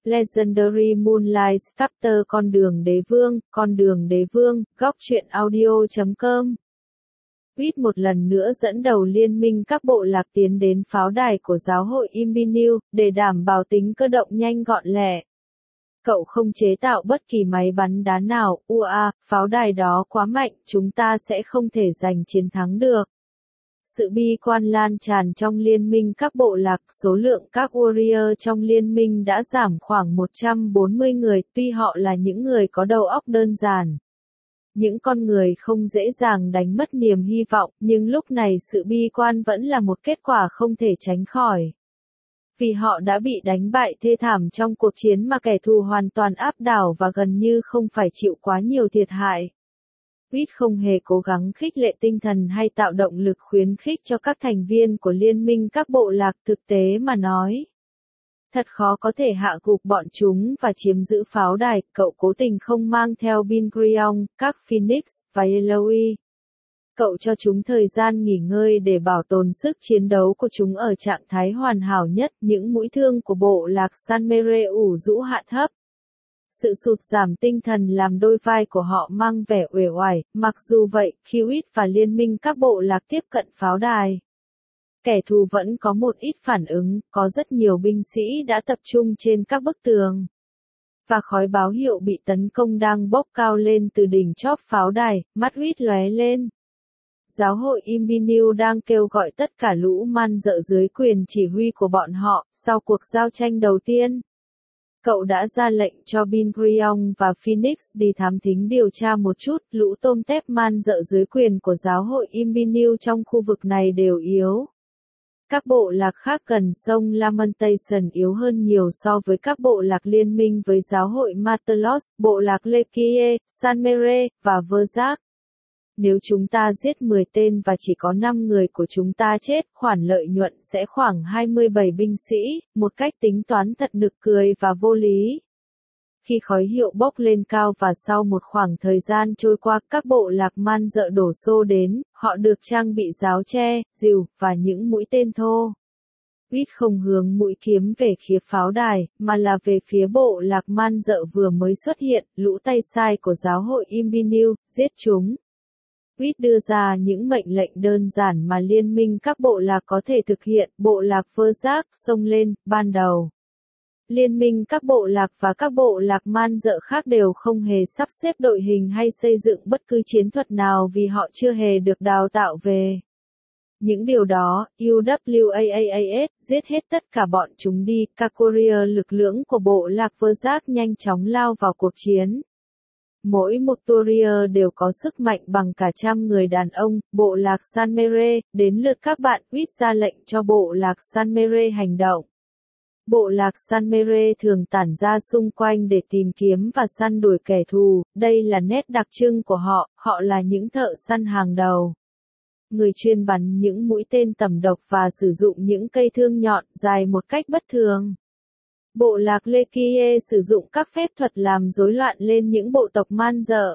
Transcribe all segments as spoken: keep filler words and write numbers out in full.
Legendary Moonlight Chapter Con đường đế vương, con đường đế vương, góc truyện audio chấm com. Quýt một lần nữa dẫn đầu liên minh các bộ lạc tiến đến pháo đài của giáo hội Imbinew, để đảm bảo tính cơ động nhanh gọn lẹ. Cậu không chế tạo bất kỳ máy bắn đá nào, ua, pháo đài đó quá mạnh, chúng ta sẽ không thể giành chiến thắng được. Sự bi quan lan tràn trong liên minh các bộ lạc, số lượng các warrior trong liên minh đã giảm khoảng một trăm bốn mươi người, tuy họ là những người có đầu óc đơn giản. Những con người không dễ dàng đánh mất niềm hy vọng, nhưng lúc này sự bi quan vẫn là một kết quả không thể tránh khỏi. Vì họ đã bị đánh bại thê thảm trong cuộc chiến mà kẻ thù hoàn toàn áp đảo và gần như không phải chịu quá nhiều thiệt hại. Quýt không hề cố gắng khích lệ tinh thần hay tạo động lực khuyến khích cho các thành viên của liên minh các bộ lạc, thực tế mà nói. Thật khó có thể hạ gục bọn chúng và chiếm giữ pháo đài, cậu cố tình không mang theo Bingrion, các Phoenix, và Yellowy. Cậu cho chúng thời gian nghỉ ngơi để bảo tồn sức chiến đấu của chúng ở trạng thái hoàn hảo nhất, những mũi thương của bộ lạc Sanmere ủ rũ hạ thấp. Sự sụt giảm tinh thần làm đôi vai của họ mang vẻ uể oải, mặc dù vậy, khi Quýt và liên minh các bộ lạc tiếp cận pháo đài, kẻ thù vẫn có một ít phản ứng, có rất nhiều binh sĩ đã tập trung trên các bức tường. Và khói báo hiệu bị tấn công đang bốc cao lên từ đỉnh chóp pháo đài, mắt Quýt lóe lên. Giáo hội Imbinew đang kêu gọi tất cả lũ man dợ dưới quyền chỉ huy của bọn họ, sau cuộc giao tranh đầu tiên. Cậu đã ra lệnh cho Bingrion và Phoenix đi thám thính điều tra một chút, lũ tôm tép man dợ dưới quyền của giáo hội Imbinew trong khu vực này đều yếu. Các bộ lạc khác gần sông Lamentation yếu hơn nhiều so với các bộ lạc liên minh với giáo hội Matelos, bộ lạc Lekie, Sanmere, và Verzak. Nếu chúng ta giết mười tên và chỉ có năm người của chúng ta chết, khoản lợi nhuận sẽ khoảng hai mươi bảy binh sĩ, một cách tính toán thật nực cười và vô lý. Khi khói hiệu bốc lên cao và sau một khoảng thời gian trôi qua, các bộ lạc man dợ đổ xô đến, họ được trang bị giáo tre, rìu, và những mũi tên thô. Quýt không hướng mũi kiếm về phía pháo đài, mà là về phía bộ lạc man dợ vừa mới xuất hiện, lũ tay sai của giáo hội Imbinew, giết chúng. Quýt đưa ra những mệnh lệnh đơn giản mà liên minh các bộ lạc có thể thực hiện, bộ lạc Verzak xông lên, ban đầu. Liên minh các bộ lạc và các bộ lạc man dợ khác đều không hề sắp xếp đội hình hay xây dựng bất cứ chiến thuật nào vì họ chưa hề được đào tạo về. Những điều đó, u vê a a a ét, giết hết tất cả bọn chúng đi, các courier lực lượng của bộ lạc Verzak nhanh chóng lao vào cuộc chiến. Mỗi một courier đều có sức mạnh bằng cả trăm người đàn ông, bộ lạc Sanmere, đến lượt các bạn Quýt ra lệnh cho bộ lạc Sanmere hành động. Bộ lạc Sanmere thường tản ra xung quanh để tìm kiếm và săn đuổi kẻ thù, đây là nét đặc trưng của họ, họ là những thợ săn hàng đầu. Người chuyên bắn những mũi tên tầm độc và sử dụng những cây thương nhọn dài một cách bất thường. Bộ lạc Lekie sử dụng các phép thuật làm rối loạn lên những bộ tộc man dợ.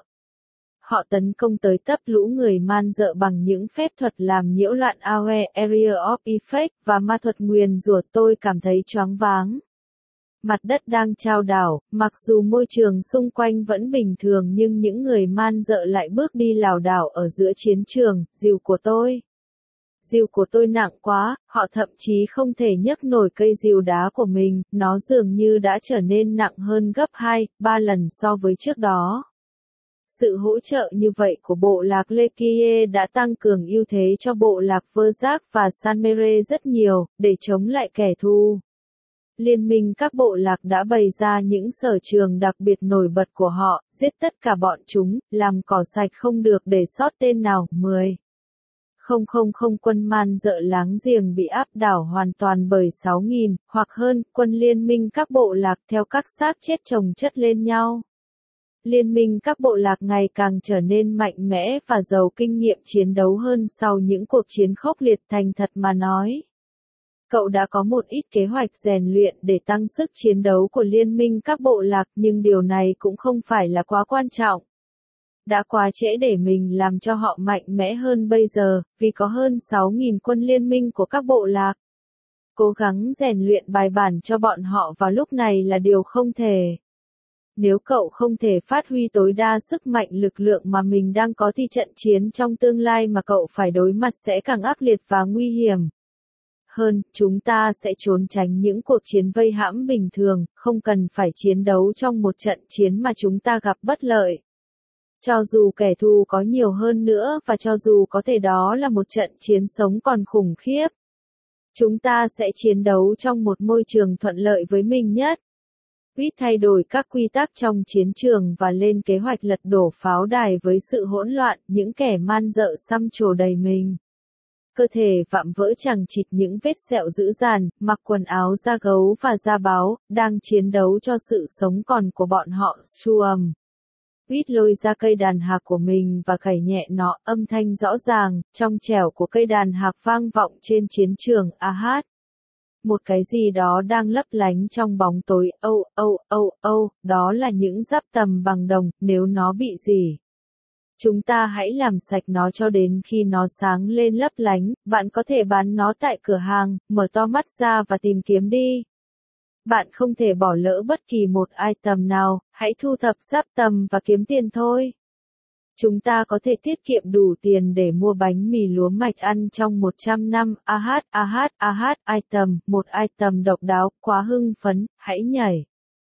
Họ tấn công tới tấp lũ người man dợ bằng những phép thuật làm nhiễu loạn a o e Area of Effect và ma thuật nguyền rủa. Tôi cảm thấy choáng váng. Mặt đất đang chao đảo, mặc dù môi trường xung quanh vẫn bình thường nhưng những người man dợ lại bước đi lảo đảo ở giữa chiến trường, rìu của tôi. Rìu của tôi nặng quá, họ thậm chí không thể nhấc nổi cây rìu đá của mình, nó dường như đã trở nên nặng hơn gấp hai, ba lần so với trước đó. Sự hỗ trợ như vậy của bộ lạc Lekie đã tăng cường ưu thế cho bộ lạc Verzak và Sanmere rất nhiều, để chống lại kẻ thù. Liên minh các bộ lạc đã bày ra những sở trường đặc biệt nổi bật của họ, giết tất cả bọn chúng, làm cỏ sạch không được để sót tên nào. mười. Không không không quân man dợ láng giềng bị áp đảo hoàn toàn bởi sáu nghìn, hoặc hơn, quân liên minh các bộ lạc theo các xác chết chồng chất lên nhau. Liên minh các bộ lạc ngày càng trở nên mạnh mẽ và giàu kinh nghiệm chiến đấu hơn sau những cuộc chiến khốc liệt. Thành thật mà nói. Cậu đã có một ít kế hoạch rèn luyện để tăng sức chiến đấu của liên minh các bộ lạc, nhưng điều này cũng không phải là quá quan trọng. Đã quá trễ để mình làm cho họ mạnh mẽ hơn bây giờ, vì có hơn sáu nghìn quân liên minh của các bộ lạc. Cố gắng rèn luyện bài bản cho bọn họ vào lúc này là điều không thể. Nếu cậu không thể phát huy tối đa sức mạnh lực lượng mà mình đang có thì trận chiến trong tương lai mà cậu phải đối mặt sẽ càng ác liệt và nguy hiểm. Hơn, chúng ta sẽ trốn tránh những cuộc chiến vây hãm bình thường, không cần phải chiến đấu trong một trận chiến mà chúng ta gặp bất lợi. Cho dù kẻ thù có nhiều hơn nữa và cho dù có thể đó là một trận chiến sống còn khủng khiếp, chúng ta sẽ chiến đấu trong một môi trường thuận lợi với mình nhất. Ít thay đổi các quy tắc trong chiến trường và lên kế hoạch lật đổ pháo đài với sự hỗn loạn, những kẻ man dợ xăm trổ đầy mình. Cơ thể vạm vỡ chằng chịt những vết sẹo dữ dằn, mặc quần áo da gấu và da báo, đang chiến đấu cho sự sống còn của bọn họ. Stuam. Ít lôi ra cây đàn hạc của mình và gảy nhẹ nó, âm thanh rõ ràng, trong trẻo của cây đàn hạc vang vọng trên chiến trường. A hát. Một cái gì đó đang lấp lánh trong bóng tối. Âu, âu, âu, âu, đó là những giáp tầm bằng đồng, nếu nó bị gì. Chúng ta hãy làm sạch nó cho đến khi nó sáng lên lấp lánh, bạn có thể bán nó tại cửa hàng, mở to mắt ra và tìm kiếm đi. Bạn không thể bỏ lỡ bất kỳ một item nào, hãy thu thập giáp tầm và kiếm tiền thôi. Chúng ta có thể tiết kiệm đủ tiền để mua bánh mì lúa mạch ăn trong một trăm năm. A hát, a hát, a hát, item, một item độc đáo, quá hưng phấn, hãy nhảy.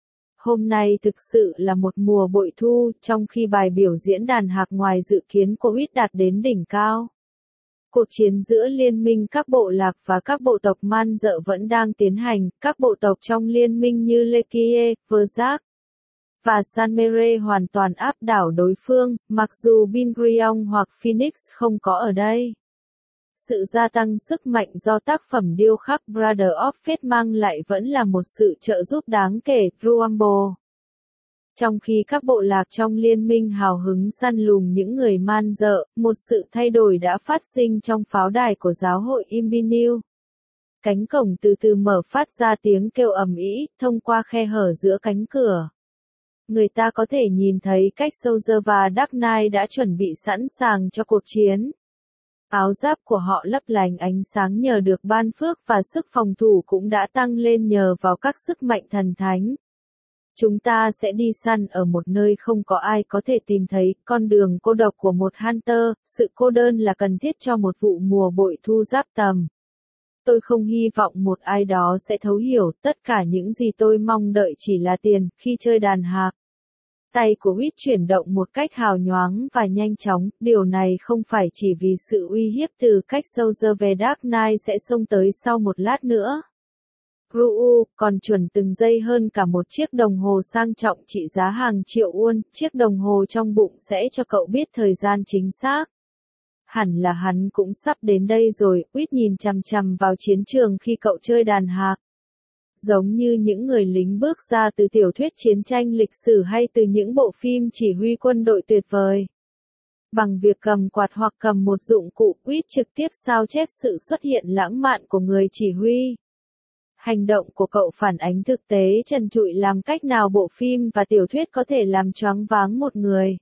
Hôm nay thực sự là một mùa bội thu, trong khi bài biểu diễn đàn hạc ngoài dự kiến của Huýt đạt đến đỉnh cao. Cuộc chiến giữa liên minh các bộ lạc và các bộ tộc man dợ vẫn đang tiến hành, các bộ tộc trong liên minh như Lekie, Verzak và Sanmere hoàn toàn áp đảo đối phương, mặc dù Bingriong hoặc Phoenix không có ở đây. Sự gia tăng sức mạnh do tác phẩm điêu khắc Brother of Fate mang lại vẫn là một sự trợ giúp đáng kể. Ruambo. Trong khi các bộ lạc trong liên minh hào hứng săn lùng những người man dợ, một sự thay đổi đã phát sinh trong pháo đài của giáo hội Imbiniu. Cánh cổng từ từ mở phát ra tiếng kêu ầm ĩ, thông qua khe hở giữa cánh cửa. Người ta có thể nhìn thấy cách Soldier và Dark Knight đã chuẩn bị sẵn sàng cho cuộc chiến. Áo giáp của họ lấp lánh ánh sáng nhờ được ban phước và sức phòng thủ cũng đã tăng lên nhờ vào các sức mạnh thần thánh. Chúng ta sẽ đi săn ở một nơi không có ai có thể tìm thấy, con đường cô độc của một hunter, sự cô đơn là cần thiết cho một vụ mùa bội thu giáp tầm. Tôi không hy vọng một ai đó sẽ thấu hiểu, tất cả những gì tôi mong đợi chỉ là tiền, khi chơi đàn hạc. Tay của Huýt chuyển động một cách hào nhoáng và nhanh chóng, điều này không phải chỉ vì sự uy hiếp từ cách Soldier về Dark Knight sẽ xông tới sau một lát nữa. Ruu, còn chuẩn từng giây hơn cả một chiếc đồng hồ sang trọng trị giá hàng triệu won, chiếc đồng hồ trong bụng sẽ cho cậu biết thời gian chính xác. Hẳn là hắn cũng sắp đến đây rồi, Huýt nhìn chằm chằm vào chiến trường khi cậu chơi đàn hạc. Giống như những người lính bước ra từ tiểu thuyết chiến tranh lịch sử hay từ những bộ phim chỉ huy quân đội tuyệt vời. Bằng việc cầm quạt hoặc cầm một dụng cụ, Huýt trực tiếp sao chép sự xuất hiện lãng mạn của người chỉ huy. Hành động của cậu phản ánh thực tế trần trụi làm cách nào bộ phim và tiểu thuyết có thể làm choáng váng một người.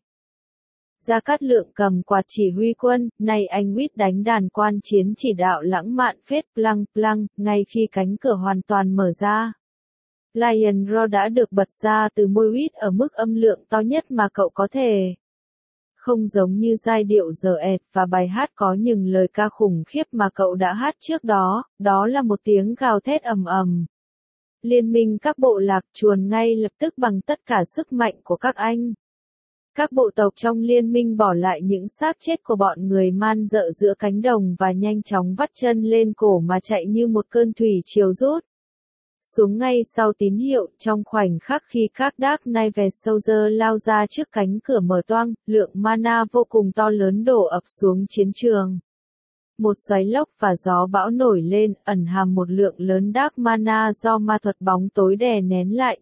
Gia Cát Lượng cầm quạt chỉ huy quân, này anh Huýt đánh đàn quan chiến chỉ đạo lãng mạn phết plăng plăng, ngay khi cánh cửa hoàn toàn mở ra. Lion Roar đã được bật ra từ môi Huýt ở mức âm lượng to nhất mà cậu có thể. Không giống như giai điệu giờ ẹt và bài hát có những lời ca khủng khiếp mà cậu đã hát trước đó, đó là một tiếng gào thét ầm ầm. Liên minh các bộ lạc chuồn ngay lập tức bằng tất cả sức mạnh của các anh. Các bộ tộc trong liên minh bỏ lại những xác chết của bọn người man dợ giữa cánh đồng và nhanh chóng vắt chân lên cổ mà chạy như một cơn thủy triều rút xuống ngay sau tín hiệu. Trong khoảnh khắc khi các Dark Knight về Soldier lao ra trước cánh cửa mở toang, lượng mana vô cùng to lớn đổ ập xuống chiến trường. Một xoáy lốc và gió bão nổi lên, ẩn hàm một lượng lớn dark mana do ma thuật bóng tối đè nén lại.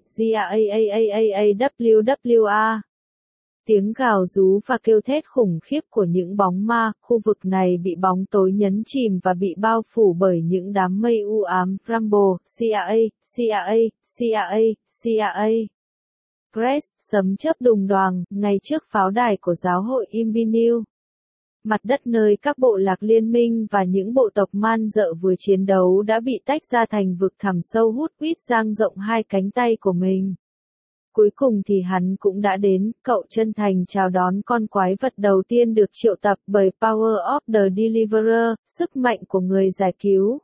GAAAAAWWA. Tiếng gào rú và kêu thét khủng khiếp của những bóng ma, khu vực này bị bóng tối nhấn chìm và bị bao phủ bởi những đám mây u ám. Rumble, xê a a, xê a a, xê a a, xê a a. Crest, sấm chớp đùng đoàng, ngay trước pháo đài của giáo hội Imbiniu. Mặt đất nơi các bộ lạc liên minh và những bộ tộc man dợ vừa chiến đấu đã bị tách ra thành vực thẳm sâu hút. Quýt dang rộng hai cánh tay của mình. Cuối cùng thì hắn cũng đã đến, cậu chân thành chào đón con quái vật đầu tiên được triệu tập bởi Power of the Deliverer, sức mạnh của người giải cứu.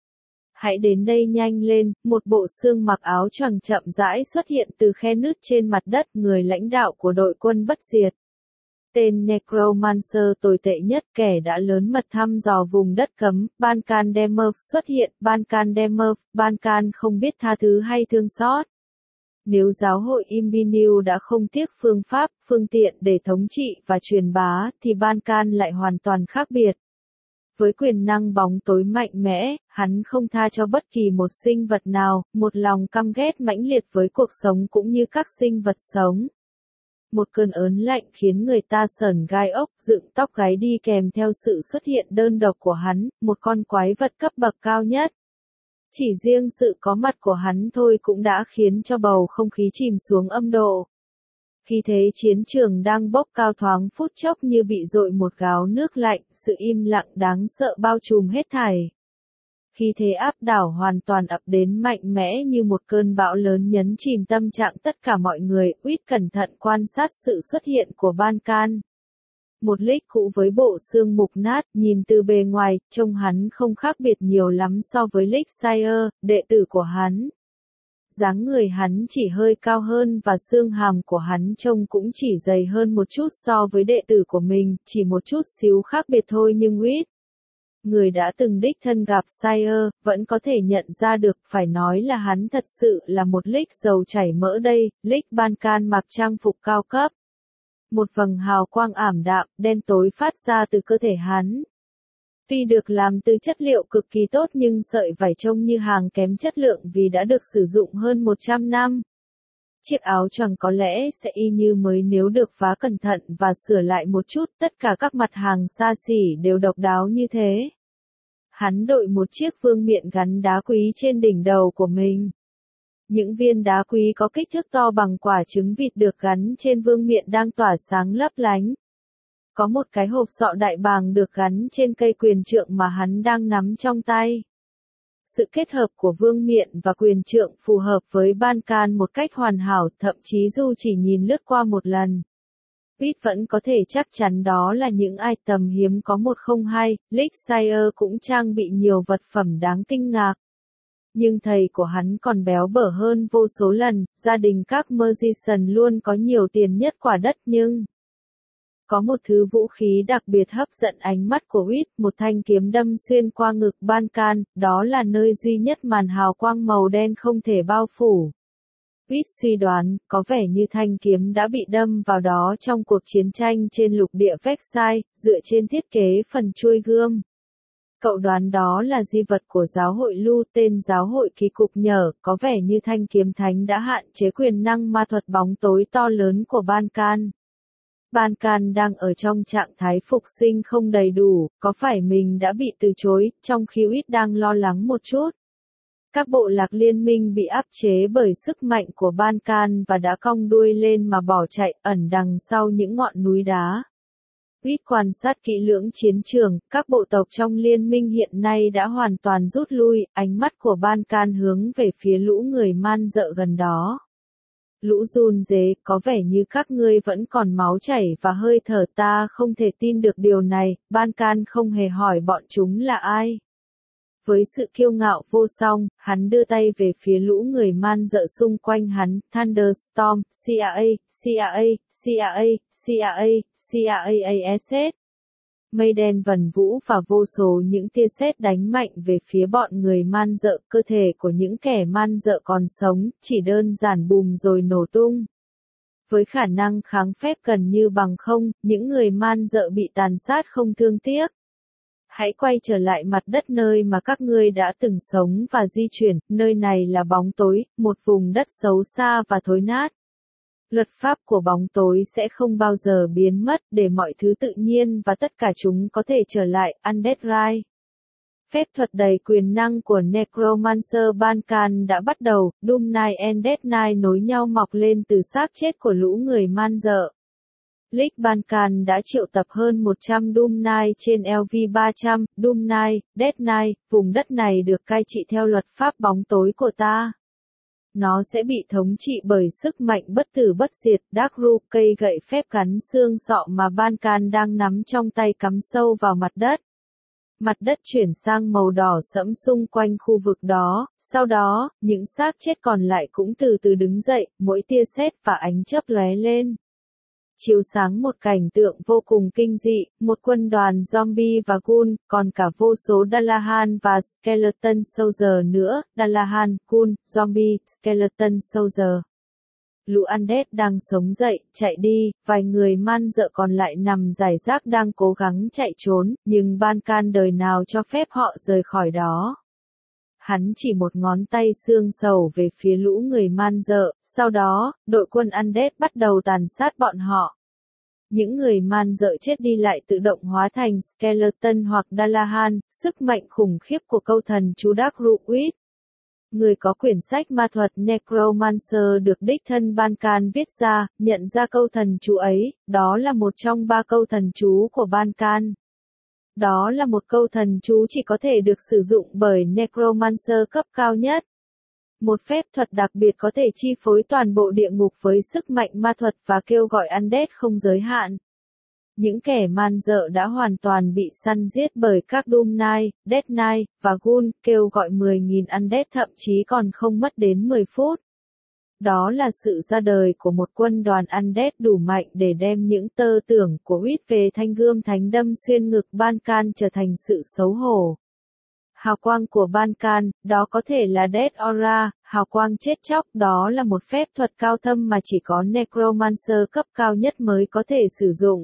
Hãy đến đây nhanh lên, một bộ xương mặc áo choàng chậm rãi xuất hiện từ khe nứt trên mặt đất, người lãnh đạo của đội quân bất diệt. Tên Necromancer tồi tệ nhất, kẻ đã lớn mật thăm dò vùng đất cấm, Bankan Demerv xuất hiện, Bankan Demerv, Bankan không biết tha thứ hay thương xót. Nếu giáo hội Imbiniu đã không tiếc phương pháp, phương tiện để thống trị và truyền bá, thì Bankan lại hoàn toàn khác biệt. Với quyền năng bóng tối mạnh mẽ, hắn không tha cho bất kỳ một sinh vật nào, một lòng căm ghét mãnh liệt với cuộc sống cũng như các sinh vật sống. Một cơn ớn lạnh khiến người ta sởn gai ốc, dựng tóc gáy đi kèm theo sự xuất hiện đơn độc của hắn, một con quái vật cấp bậc cao nhất. Chỉ riêng sự có mặt của hắn thôi cũng đã khiến cho bầu không khí chìm xuống âm độ. Khi thế chiến trường đang bốc cao thoáng phút chốc như bị dội một gáo nước lạnh, sự im lặng đáng sợ bao trùm hết thảy. Khi thế áp đảo hoàn toàn ập đến mạnh mẽ như một cơn bão lớn nhấn chìm tâm trạng tất cả mọi người. Quýt cẩn thận quan sát sự xuất hiện của Bankan. Một Lich cũ với bộ xương mục nát, nhìn từ bề ngoài, trông hắn không khác biệt nhiều lắm so với Lich Sire, đệ tử của hắn. Dáng người hắn chỉ hơi cao hơn và xương hàm của hắn trông cũng chỉ dày hơn một chút so với đệ tử của mình, chỉ một chút xíu khác biệt thôi nhưng Quýt, người đã từng đích thân gặp Sire, vẫn có thể nhận ra được, phải nói là hắn thật sự là một Lich dầu chảy mỡ đây. Lich Bankan mặc trang phục cao cấp. Một vầng hào quang ảm đạm, đen tối phát ra từ cơ thể hắn. Tuy được làm từ chất liệu cực kỳ tốt nhưng sợi vải trông như hàng kém chất lượng vì đã được sử dụng hơn một trăm năm. Chiếc áo choàng có lẽ sẽ y như mới nếu được vá cẩn thận và sửa lại một chút, tất cả các mặt hàng xa xỉ đều độc đáo như thế. Hắn đội một chiếc vương miện gắn đá quý trên đỉnh đầu của mình. Những viên đá quý có kích thước to bằng quả trứng vịt được gắn trên vương miện đang tỏa sáng lấp lánh. Có một cái hộp sọ đại bàng được gắn trên cây quyền trượng mà hắn đang nắm trong tay. Sự kết hợp của vương miện và quyền trượng phù hợp với Bankan một cách hoàn hảo, thậm chí dù chỉ nhìn lướt qua một lần. Quýt vẫn có thể chắc chắn đó là những item hiếm có một không hai, Lich Sire cũng trang bị nhiều vật phẩm đáng kinh ngạc. Nhưng thầy của hắn còn béo bở hơn vô số lần, gia đình các Magician luôn có nhiều tiền nhất quả đất nhưng... Có một thứ vũ khí đặc biệt hấp dẫn ánh mắt của Quýt, một thanh kiếm đâm xuyên qua ngực Bankan, đó là nơi duy nhất màn hào quang màu đen không thể bao phủ. Quýt suy đoán, có vẻ như thanh kiếm đã bị đâm vào đó trong cuộc chiến tranh trên lục địa Vexai, dựa trên thiết kế phần chuôi gươm. Cậu đoán đó là di vật của giáo hội Lu, tên giáo hội kỳ cục nhở, có vẻ như thanh kiếm thánh đã hạn chế quyền năng ma thuật bóng tối to lớn của Bankan. Bankan đang ở trong trạng thái phục sinh không đầy đủ, có phải mình đã bị từ chối, trong khi Quýt đang lo lắng một chút. Các bộ lạc liên minh bị áp chế bởi sức mạnh của Bankan và đã cong đuôi lên mà bỏ chạy, ẩn đằng sau những ngọn núi đá. Quýt quan sát kỹ lưỡng chiến trường, các bộ tộc trong liên minh hiện nay đã hoàn toàn rút lui, ánh mắt của Bankan hướng về phía lũ người man dợ gần đó. Lũ run rế, có vẻ như các ngươi vẫn còn máu chảy và hơi thở, ta không thể tin được điều này. Bankan không hề hỏi bọn chúng là ai. Với sự kiêu ngạo vô song, hắn đưa tay về phía lũ người man dợ xung quanh hắn, Thunderstorm, C A A, C A A, C A A, C A A, C A A A S S. Mây đen vần vũ và vô số những tia sét đánh mạnh về phía bọn người man dợ, cơ thể của những kẻ man dợ còn sống, chỉ đơn giản bùm rồi nổ tung. Với khả năng kháng phép gần như bằng không, những người man dợ bị tàn sát không thương tiếc. Hãy quay trở lại mặt đất nơi mà các ngươi đã từng sống và di chuyển, nơi này là bóng tối, một vùng đất xấu xa và thối nát. Luật pháp của bóng tối sẽ không bao giờ biến mất, để mọi thứ tự nhiên và tất cả chúng có thể trở lại. Undead Rise. Phép thuật đầy quyền năng của Necromancer Bankan đã bắt đầu, Doom Knight Undead Knight nối nhau mọc lên từ xác chết của lũ người man dợ. League Balkan đã triệu tập hơn một trăm Doom Knight trên L V ba trăm, Doom Knight, Death Knight, vùng đất này được cai trị theo luật pháp bóng tối của ta. Nó sẽ bị thống trị bởi sức mạnh bất tử bất diệt, Dark Root, cây gậy phép cắn xương sọ mà Balkan đang nắm trong tay cắm sâu vào mặt đất. Mặt đất chuyển sang màu đỏ sẫm xung quanh khu vực đó, sau đó, những xác chết còn lại cũng từ từ đứng dậy, mỗi tia sét và ánh chớp lóe lên. Chiếu sáng một cảnh tượng vô cùng kinh dị, một quân đoàn zombie và ghoul, còn cả vô số Dullahan và Skeleton Soldier nữa, Dullahan, ghoul, zombie, Skeleton Soldier. Lũ undead đang sống dậy, chạy đi, vài người man dợ còn lại nằm rải rác đang cố gắng chạy trốn, nhưng Balkan đời nào cho phép họ rời khỏi đó. Hắn chỉ một ngón tay xương sầu về phía lũ người man dợ, sau đó, đội quân undead bắt đầu tàn sát bọn họ. Những người man dợ chết đi lại tự động hóa thành Skeleton hoặc Dullahan, sức mạnh khủng khiếp của câu thần chú Dark Root. Người có quyển sách ma thuật Necromancer được đích thân Balkan viết ra, nhận ra câu thần chú ấy, đó là một trong ba câu thần chú của Balkan. Đó là một câu thần chú chỉ có thể được sử dụng bởi Necromancer cấp cao nhất. Một phép thuật đặc biệt có thể chi phối toàn bộ địa ngục với sức mạnh ma thuật và kêu gọi undead không giới hạn. Những kẻ man dợ đã hoàn toàn bị săn giết bởi các Doom Knight, Death Knight, và Ghoul, kêu gọi mười nghìn undead thậm chí còn không mất đến mười phút. Đó là sự ra đời của một quân đoàn undead đủ mạnh để đem những tơ tưởng của Huyết về thanh gươm thánh đâm xuyên ngực Balkan trở thành sự xấu hổ. Hào quang của Balkan, đó có thể là Death Aura, hào quang chết chóc, đó là một phép thuật cao thâm mà chỉ có Necromancer cấp cao nhất mới có thể sử dụng.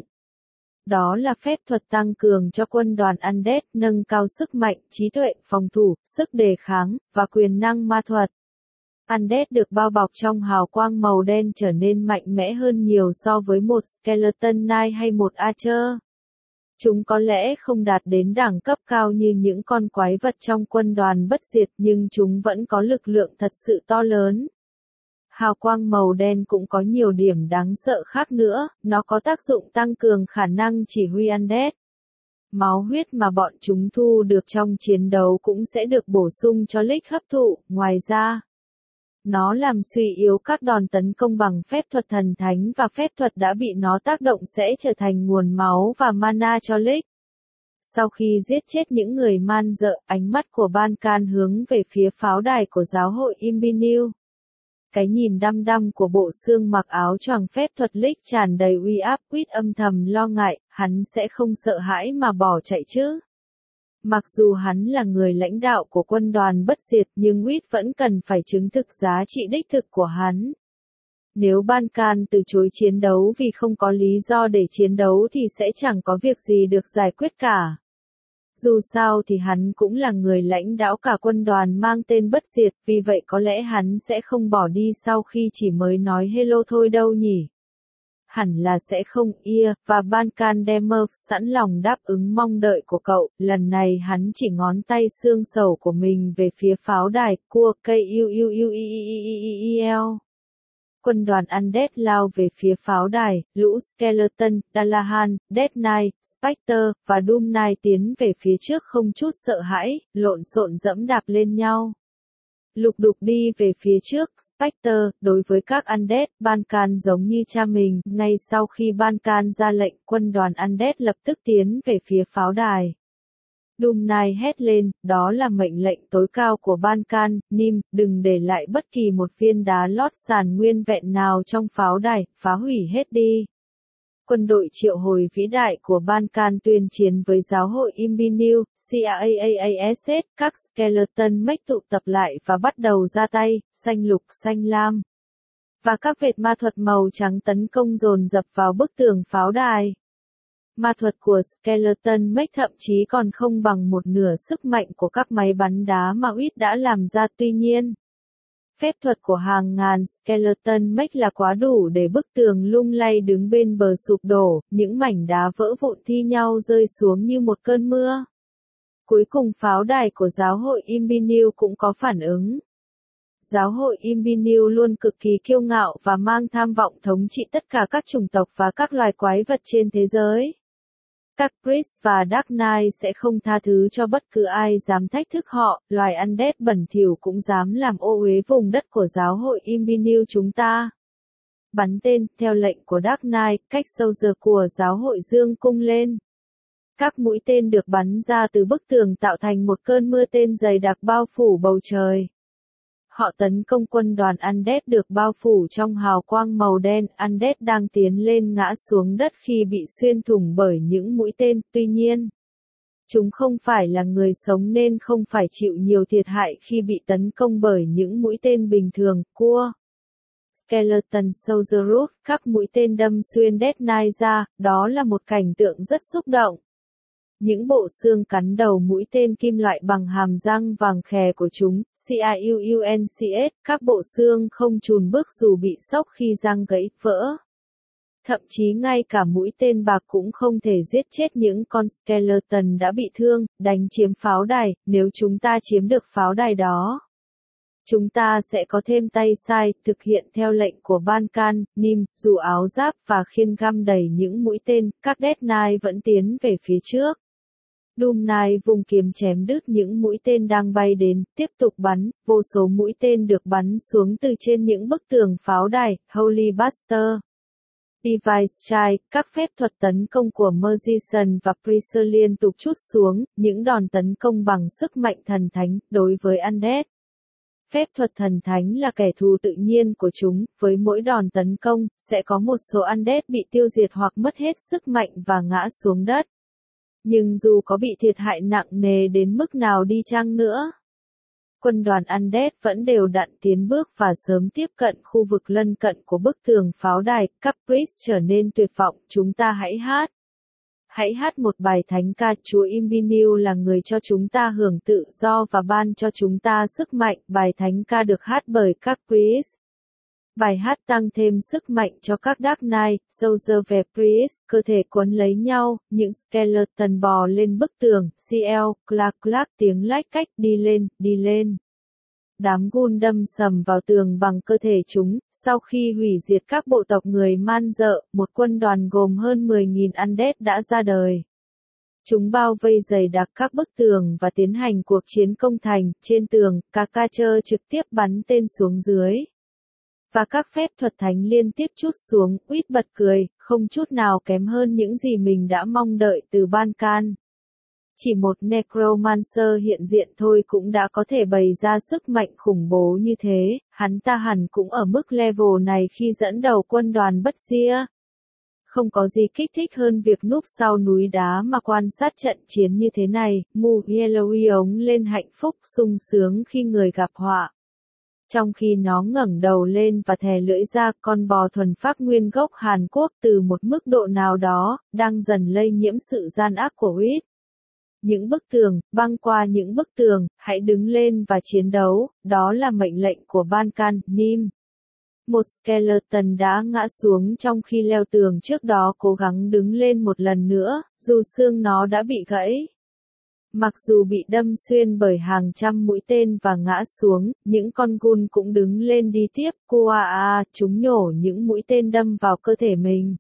Đó là phép thuật tăng cường cho quân đoàn undead, nâng cao sức mạnh, trí tuệ, phòng thủ, sức đề kháng, và quyền năng ma thuật. Undead được bao bọc trong hào quang màu đen trở nên mạnh mẽ hơn nhiều so với một Skeleton Knight hay một Archer. Chúng có lẽ không đạt đến đẳng cấp cao như những con quái vật trong quân đoàn bất diệt nhưng chúng vẫn có lực lượng thật sự to lớn. Hào quang màu đen cũng có nhiều điểm đáng sợ khác nữa, nó có tác dụng tăng cường khả năng chỉ huy undead. Máu huyết mà bọn chúng thu được trong chiến đấu cũng sẽ được bổ sung cho League hấp thụ, ngoài ra. Nó làm suy yếu các đòn tấn công bằng phép thuật thần thánh và phép thuật đã bị nó tác động sẽ trở thành nguồn máu và mana cho League. Sau khi giết chết những người man dợ, ánh mắt của Balkan hướng về phía pháo đài của giáo hội Imbiniu. Cái nhìn đăm đăm của bộ xương mặc áo choàng phép thuật League tràn đầy uy áp, Quýt âm thầm lo ngại, hắn sẽ không sợ hãi mà bỏ chạy chứ. Mặc dù hắn là người lãnh đạo của quân đoàn bất diệt nhưng Quýt vẫn cần phải chứng thực giá trị đích thực của hắn. Nếu Balkan từ chối chiến đấu vì không có lý do để chiến đấu thì sẽ chẳng có việc gì được giải quyết cả. Dù sao thì hắn cũng là người lãnh đạo cả quân đoàn mang tên bất diệt, vì vậy có lẽ hắn sẽ không bỏ đi sau khi chỉ mới nói hello thôi đâu nhỉ. Hẳn là sẽ không ia, và Balkan Demurf sẵn lòng đáp ứng mong đợi của cậu, lần này hắn chỉ ngón tay xương sầu của mình về phía pháo đài, cua cây u u u i i i i l. Quân đoàn undead lao về phía pháo đài, lũ Skeleton, Dullahan, Death Knight, Spectre, và Doom Knight tiến về phía trước không chút sợ hãi, lộn xộn dẫm đạp lên nhau. Lục đục đi về phía trước, Spectre, đối với các undead, Balkan giống như cha mình, ngay sau khi Balkan ra lệnh, quân đoàn undead lập tức tiến về phía pháo đài. Doom Knight hét lên, đó là mệnh lệnh tối cao của Balkan, Nim, đừng để lại bất kỳ một viên đá lót sàn nguyên vẹn nào trong pháo đài, phá hủy hết đi. Quân đội triệu hồi vĩ đại của Balkan tuyên chiến với giáo hội Imbiniu, Caas, các Skeleton Mech tụ tập lại và bắt đầu ra tay, xanh lục xanh lam. Và các vệt ma thuật màu trắng tấn công dồn dập vào bức tường pháo đài. Ma thuật của Skeleton Mech thậm chí còn không bằng một nửa sức mạnh của các máy bắn đá mà Huyết đã làm ra, tuy nhiên. Phép thuật của hàng ngàn Skeleton Mech là quá đủ để bức tường lung lay đứng bên bờ sụp đổ, những mảnh đá vỡ vụn thi nhau rơi xuống như một cơn mưa. Cuối cùng pháo đài của giáo hội Imbiniu cũng có phản ứng. giáo hội Imbinu luôn cực kỳ kiêu ngạo và mang tham vọng thống trị tất cả các chủng tộc và các loài quái vật trên thế giới. Các Priest và Dark Knight sẽ không tha thứ cho bất cứ ai dám thách thức họ, loài undead bẩn thỉu cũng dám làm ô uế vùng đất của giáo hội Imbinu chúng ta. Bắn tên, theo lệnh của Dark Knight, cách soldier của giáo hội dương cung lên. Các mũi tên được bắn ra từ bức tường tạo thành một cơn mưa tên dày đặc bao phủ bầu trời. Họ tấn công quân đoàn Undead được bao phủ trong hào quang màu đen. Undead đang tiến lên ngã xuống đất khi bị xuyên thủng bởi những mũi tên, tuy nhiên, chúng không phải là người sống nên không phải chịu nhiều thiệt hại khi bị tấn công bởi những mũi tên bình thường. Cua Skeleton Soldier Root, các mũi tên đâm xuyên Death Knight ra, đó là một cảnh tượng rất xúc động. Những bộ xương cắn đầu mũi tên kim loại bằng hàm răng vàng khè của chúng, CIUUNCS, các bộ xương không chùn bước dù bị sốc khi răng gãy, vỡ. Thậm chí ngay cả mũi tên bạc cũng không thể giết chết những con skeleton đã bị thương, đánh chiếm pháo đài, nếu chúng ta chiếm được pháo đài đó. Chúng ta sẽ có thêm tay sai, thực hiện theo lệnh của Ban-Can, Nim, dù áo giáp và khiên găm đầy những mũi tên, các Death Knight vẫn tiến về phía trước. Doom Knight vùng kiếm chém đứt những mũi tên đang bay đến, tiếp tục bắn, vô số mũi tên được bắn xuống từ trên những bức tường pháo đài, Holy Buster. Device Strike, các phép thuật tấn công của Magician và Priest liên tục trút xuống, những đòn tấn công bằng sức mạnh thần thánh, đối với Undead. Phép thuật thần thánh là kẻ thù tự nhiên của chúng, với mỗi đòn tấn công, sẽ có một số Undead bị tiêu diệt hoặc mất hết sức mạnh và ngã xuống đất. Nhưng dù có bị thiệt hại nặng nề đến mức nào đi chăng nữa, quân đoàn Undead vẫn đều đặn tiến bước và sớm tiếp cận khu vực lân cận của bức tường pháo đài. Các Priest trở nên tuyệt vọng, chúng ta hãy hát. Hãy hát một bài thánh ca, Chúa Imbinu là người cho chúng ta hưởng tự do và ban cho chúng ta sức mạnh. Bài thánh ca được hát bởi các Priest. Bài hát tăng thêm sức mạnh cho các Dark Knight, Soldier về Priest, cơ thể quấn lấy nhau, những skeleton bò lên bức tường, cl, clac clac tiếng lách cách, đi lên, đi lên. Đám gun đâm sầm vào tường bằng cơ thể chúng, sau khi hủy diệt các bộ tộc người man dợ, một quân đoàn gồm hơn mười nghìn Undead đã ra đời. Chúng bao vây dày đặc các bức tường và tiến hành cuộc chiến công thành, trên tường, Kakacher trực tiếp bắn tên xuống dưới. Và các phép thuật thánh liên tiếp trút xuống, Uýt bật cười, không chút nào kém hơn những gì mình đã mong đợi từ Ban-Can. Chỉ một Necromancer hiện diện thôi cũng đã có thể bày ra sức mạnh khủng bố như thế, hắn ta hẳn cũng ở mức level này khi dẫn đầu quân đoàn bất xia. Không có gì kích thích hơn việc núp sau núi đá mà quan sát trận chiến như thế này, Mu Yellowy ống lên hạnh phúc sung sướng khi người gặp họa. Trong khi nó ngẩng đầu lên và thè lưỡi ra, con bò thuần phác nguyên gốc Hàn Quốc từ một mức độ nào đó, đang dần lây nhiễm sự gian ác của Uýt. Những bức tường, băng qua những bức tường, hãy đứng lên và chiến đấu, đó là mệnh lệnh của Ban-Can, Nim. Một skeleton đã ngã xuống trong khi leo tường trước đó cố gắng đứng lên một lần nữa, dù xương nó đã bị gãy. Mặc dù bị đâm xuyên bởi hàng trăm mũi tên và ngã xuống, những con gun cũng đứng lên đi tiếp, Kuaa, chúng nhổ những mũi tên đâm vào cơ thể mình.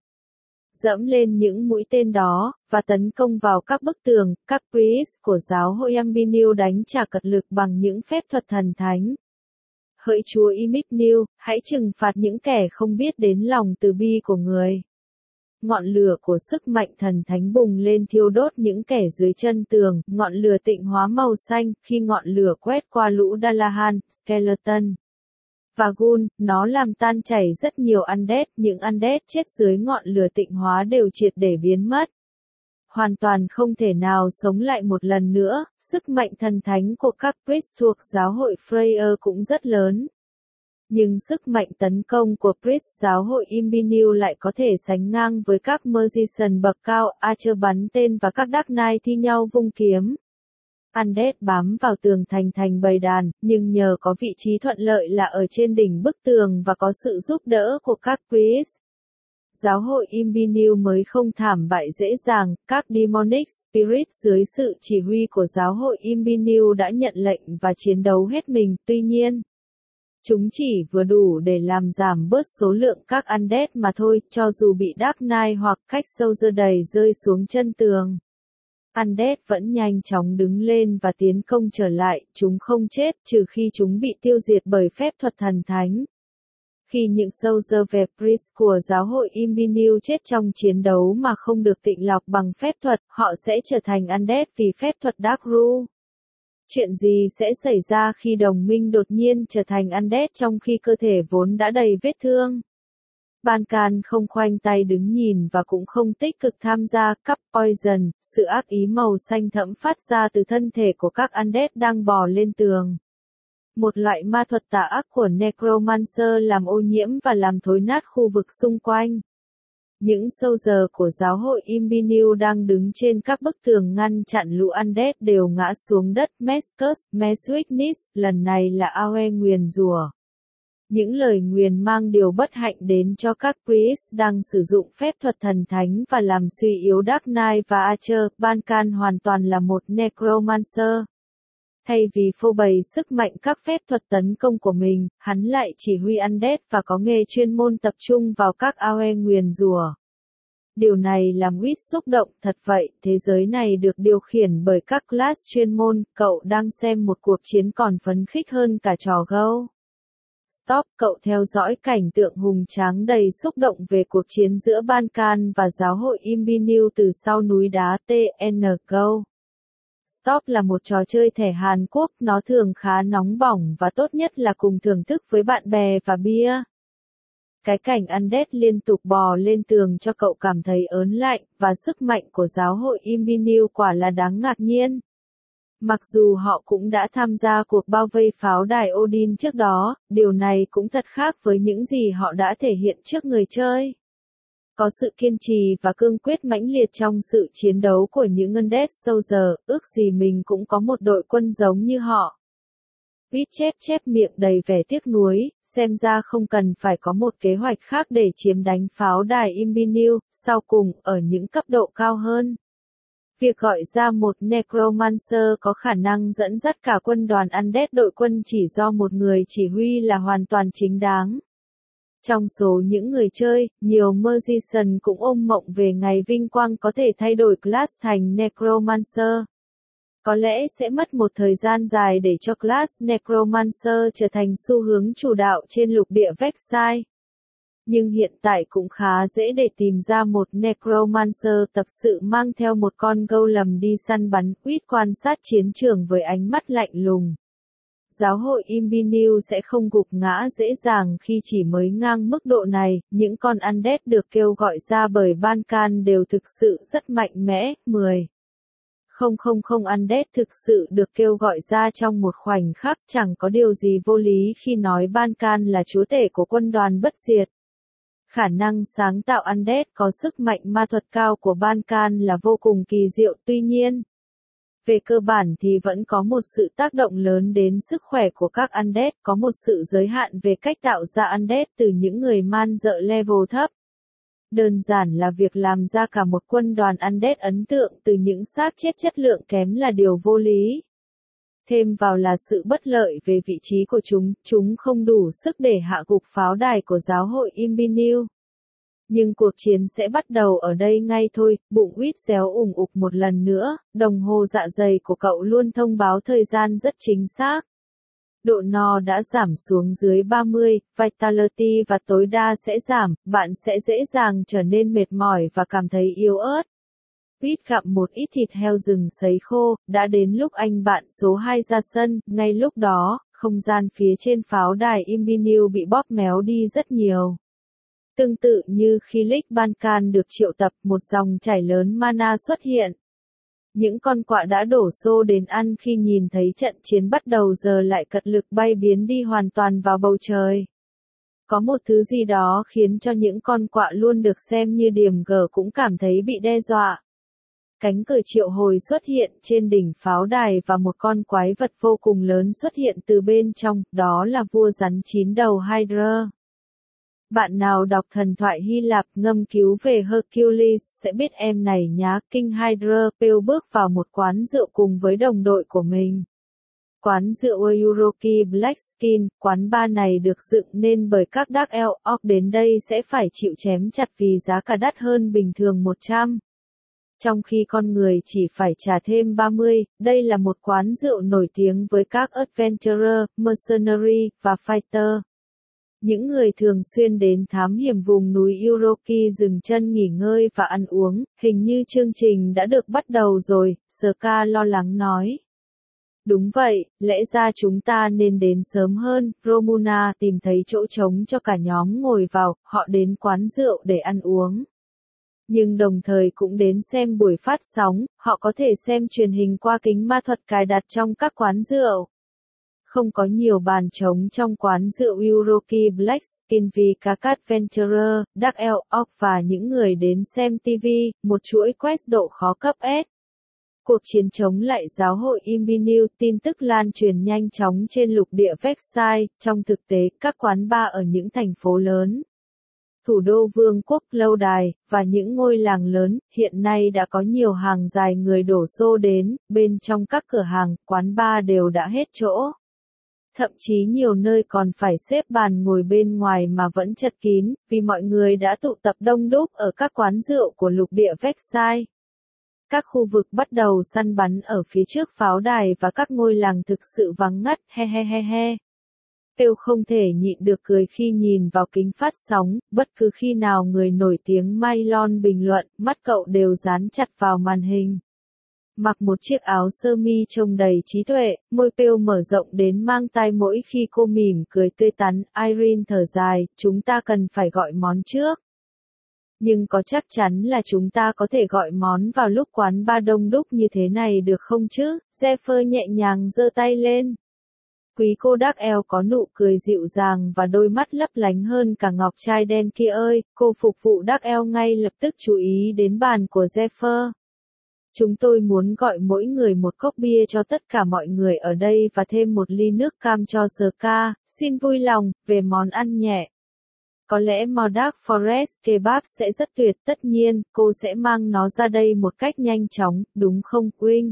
Dẫm lên những mũi tên đó, và tấn công vào các bức tường, các Priest của giáo hội Imbinu đánh trả cật lực bằng những phép thuật thần thánh. Hỡi Chúa Imbinu, hãy trừng phạt những kẻ không biết đến lòng từ bi của người. Ngọn lửa của sức mạnh thần thánh bùng lên thiêu đốt những kẻ dưới chân tường, ngọn lửa tịnh hóa màu xanh, khi ngọn lửa quét qua lũ Dalahan, Skeleton và Gun, nó làm tan chảy rất nhiều Undead, những Undead chết dưới ngọn lửa tịnh hóa đều triệt để biến mất. Hoàn toàn không thể nào sống lại một lần nữa, sức mạnh thần thánh của các Priest thuộc giáo hội Freya cũng rất lớn. Nhưng sức mạnh tấn công của Priest giáo hội Imbinu lại có thể sánh ngang với các Magician bậc cao, Archer bắn tên và các Dark Knight thi nhau vung kiếm. Undead bám vào tường thành thành bầy đàn, nhưng nhờ có vị trí thuận lợi là ở trên đỉnh bức tường và có sự giúp đỡ của các Priest. Giáo hội Imbinu mới không thảm bại dễ dàng, các Demonic Spirit dưới sự chỉ huy của giáo hội Imbinu đã nhận lệnh và chiến đấu hết mình, tuy nhiên, Chúng chỉ vừa đủ để làm giảm bớt số lượng các undead mà thôi, cho dù bị Dark Knight hoặc cách Soldier đầy rơi xuống chân tường. Undead vẫn nhanh chóng đứng lên và tiến công trở lại, chúng không chết trừ khi chúng bị tiêu diệt bởi phép thuật thần thánh. Khi những Soldier về Priest của giáo hội Imbinew chết trong chiến đấu mà không được tịnh lọc bằng phép thuật, họ sẽ trở thành Undead vì phép thuật Dark Rule. Chuyện gì sẽ xảy ra khi đồng minh đột nhiên trở thành Undead trong khi cơ thể vốn đã đầy vết thương? Ban-Can không khoanh tay đứng nhìn và cũng không tích cực tham gia Cup Poison, sự ác ý màu xanh thẫm phát ra từ thân thể của các Undead đang bò lên tường. Một loại ma thuật tà ác của Necromancer làm ô nhiễm và làm thối nát khu vực xung quanh. Những Soldier của giáo hội Imbinew đang đứng trên các bức tường ngăn chặn lũ Undead đều ngã xuống đất. Mescus, Meswitness, lần này là Aoe nguyền rủa. Những lời nguyền mang điều bất hạnh đến cho các Priest đang sử dụng phép thuật thần thánh và làm suy yếu Dark Knight và Archer. Ban-Can hoàn toàn là một Necromancer. Thay vì phô bày sức mạnh các phép thuật tấn công của mình, hắn lại chỉ huy Undead và có nghề chuyên môn tập trung vào các Aoe nguyền rủa. Điều này làm Wit xúc động, thật vậy, thế giới này được điều khiển bởi các class chuyên môn, cậu đang xem một cuộc chiến còn phấn khích hơn cả trò Go. Stop, cậu theo dõi cảnh tượng hùng tráng đầy xúc động về cuộc chiến giữa Ban-Can và giáo hội Imbinew từ sau núi đá tê en Go. Stop là một trò chơi thẻ Hàn Quốc, nó thường khá nóng bỏng và tốt nhất là cùng thưởng thức với bạn bè và bia. Cái cảnh Undead liên tục bò lên tường cho cậu cảm thấy ớn lạnh, và sức mạnh của giáo hội Imbinew quả là đáng ngạc nhiên. Mặc dù họ cũng đã tham gia cuộc bao vây pháo đài Odin trước đó, điều này cũng thật khác với những gì họ đã thể hiện trước người chơi. Có sự kiên trì và cương quyết mãnh liệt trong sự chiến đấu của những Undead Soldier, ước gì mình cũng có một đội quân giống như họ. Pete chép chép miệng đầy vẻ tiếc nuối, xem ra không cần phải có một kế hoạch khác để chiếm đánh pháo đài Imbinew, sau cùng, ở những cấp độ cao hơn. Việc gọi ra một Necromancer có khả năng dẫn dắt cả quân đoàn Undead đội quân chỉ do một người chỉ huy là hoàn toàn chính đáng. Trong số những người chơi, nhiều Magician cũng ôm mộng về ngày vinh quang có thể thay đổi class thành Necromancer. Có lẽ sẽ mất một thời gian dài để cho class Necromancer trở thành xu hướng chủ đạo trên lục địa Vexai. Nhưng hiện tại cũng khá dễ để tìm ra một Necromancer tập sự mang theo một con golem đi săn bắn. Wit quan sát chiến trường với ánh mắt lạnh lùng. Giáo hội Imbinew sẽ không gục ngã dễ dàng khi chỉ mới ngang mức độ này, những con Undead được kêu gọi ra bởi Ban-Can đều thực sự rất mạnh mẽ. mười. Không không không Undead thực sự được kêu gọi ra trong một khoảnh khắc, chẳng có điều gì vô lý khi nói Ban-Can là chúa tể của quân đoàn bất diệt. Khả năng sáng tạo Undead có sức mạnh ma thuật cao của Ban-Can là vô cùng kỳ diệu, tuy nhiên, về cơ bản thì vẫn có một sự tác động lớn đến sức khỏe của các Undead, có một sự giới hạn về cách tạo ra Undead từ những người man dợ level thấp. Đơn giản là việc làm ra cả một quân đoàn Undead ấn tượng từ những xác chết chất lượng kém là điều vô lý. Thêm vào là sự bất lợi về vị trí của chúng, chúng không đủ sức để hạ gục pháo đài của giáo hội Imbinew. Nhưng cuộc chiến sẽ bắt đầu ở đây ngay thôi. Bụng Wit réo ủng ục một lần nữa, đồng hồ dạ dày của cậu luôn thông báo thời gian rất chính xác. Độ no đã giảm xuống dưới ba mươi, Vitality và tối đa sẽ giảm, bạn sẽ dễ dàng trở nên mệt mỏi và cảm thấy yếu ớt. Wit gặm một ít thịt heo rừng sấy khô, đã đến lúc anh bạn số hai ra sân, ngay lúc đó, không gian phía trên pháo đài Imbinew bị bóp méo đi rất nhiều. Tương tự như khi Lich Ban-Can được triệu tập, một dòng chảy lớn mana xuất hiện. Những con quạ đã đổ xô đến ăn khi nhìn thấy trận chiến bắt đầu giờ lại cật lực bay biến đi hoàn toàn vào bầu trời. Có một thứ gì đó khiến cho những con quạ luôn được xem như điểm gở cũng cảm thấy bị đe dọa. Cánh cửa triệu hồi xuất hiện trên đỉnh pháo đài và một con quái vật vô cùng lớn xuất hiện từ bên trong, đó là vua rắn chín đầu Hydra. Bạn nào đọc thần thoại Hy Lạp ngâm cứu về Hercules sẽ biết em này nhá. King Hydra Pale bước vào một quán rượu cùng với đồng đội của mình. Quán rượu Euroki Black Skin, quán bar này được dựng nên bởi các Dark Elf, đến đây sẽ phải chịu chém chặt vì giá cả đắt hơn bình thường một trăm. Trong khi con người chỉ phải trả thêm ba mươi, đây là một quán rượu nổi tiếng với các Adventurer, Mercenary, và Fighter. Những người thường xuyên đến thám hiểm vùng núi Euroki dừng chân nghỉ ngơi và ăn uống, hình như chương trình đã được bắt đầu rồi, Ska lo lắng nói. Đúng vậy, lẽ ra chúng ta nên đến sớm hơn, Romuna tìm thấy chỗ trống cho cả nhóm ngồi vào, họ đến quán rượu để ăn uống. Nhưng đồng thời cũng đến xem buổi phát sóng, họ có thể xem truyền hình qua kính ma thuật cài đặt trong các quán rượu. Không có nhiều bàn trống trong quán rượu Euroki Black Skin vì các Adventurer, Dark Elf và những người đến xem ti vi, một chuỗi quest độ khó cấp S. Cuộc chiến chống lại giáo hội Imbinew, tin tức lan truyền nhanh chóng trên lục địa Versailles, trong thực tế, các quán bar ở những thành phố lớn, thủ đô vương quốc, lâu đài, và những ngôi làng lớn, hiện nay đã có nhiều hàng dài người đổ xô đến, bên trong các cửa hàng, quán bar đều đã hết chỗ. Thậm chí nhiều nơi còn phải xếp bàn ngồi bên ngoài mà vẫn chật kín, vì mọi người đã tụ tập đông đúc ở các quán rượu của lục địa Versailles. Các khu vực bắt đầu săn bắn ở phía trước pháo đài và các ngôi làng thực sự vắng ngắt, he he he he. Phil không thể nhịn được cười khi nhìn vào kính phát sóng, bất cứ khi nào người nổi tiếng Mylon bình luận, mắt cậu đều dán chặt vào màn hình. Mặc một chiếc áo sơ mi trông đầy trí tuệ, môi Phil mở rộng đến mang tai mỗi khi cô mỉm cười tươi tắn, Irene thở dài, chúng ta cần phải gọi món trước. Nhưng có chắc chắn là chúng ta có thể gọi món vào lúc quán bar đông đúc như thế này được không chứ? Zephyr nhẹ nhàng giơ tay lên. Quý cô Dark Elf có nụ cười dịu dàng và đôi mắt lấp lánh hơn cả ngọc trai đen kia ơi, cô phục vụ Dark Elf ngay lập tức chú ý đến bàn của Zephyr. Chúng tôi muốn gọi mỗi người một cốc bia cho tất cả mọi người ở đây và thêm một ly nước cam cho Ska, xin vui lòng, về món ăn nhẹ. Có lẽ Dark Forest Kebab sẽ rất tuyệt, tất nhiên, cô sẽ mang nó ra đây một cách nhanh chóng, đúng không Queen?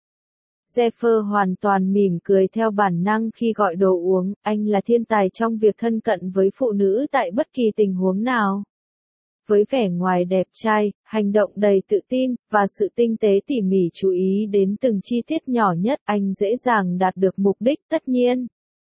Zephyr hoàn toàn mỉm cười theo bản năng khi gọi đồ uống, anh là thiên tài trong việc thân cận với phụ nữ tại bất kỳ tình huống nào. Với vẻ ngoài đẹp trai, hành động đầy tự tin, và sự tinh tế tỉ mỉ chú ý đến từng chi tiết nhỏ nhất, anh dễ dàng đạt được mục đích, tất nhiên.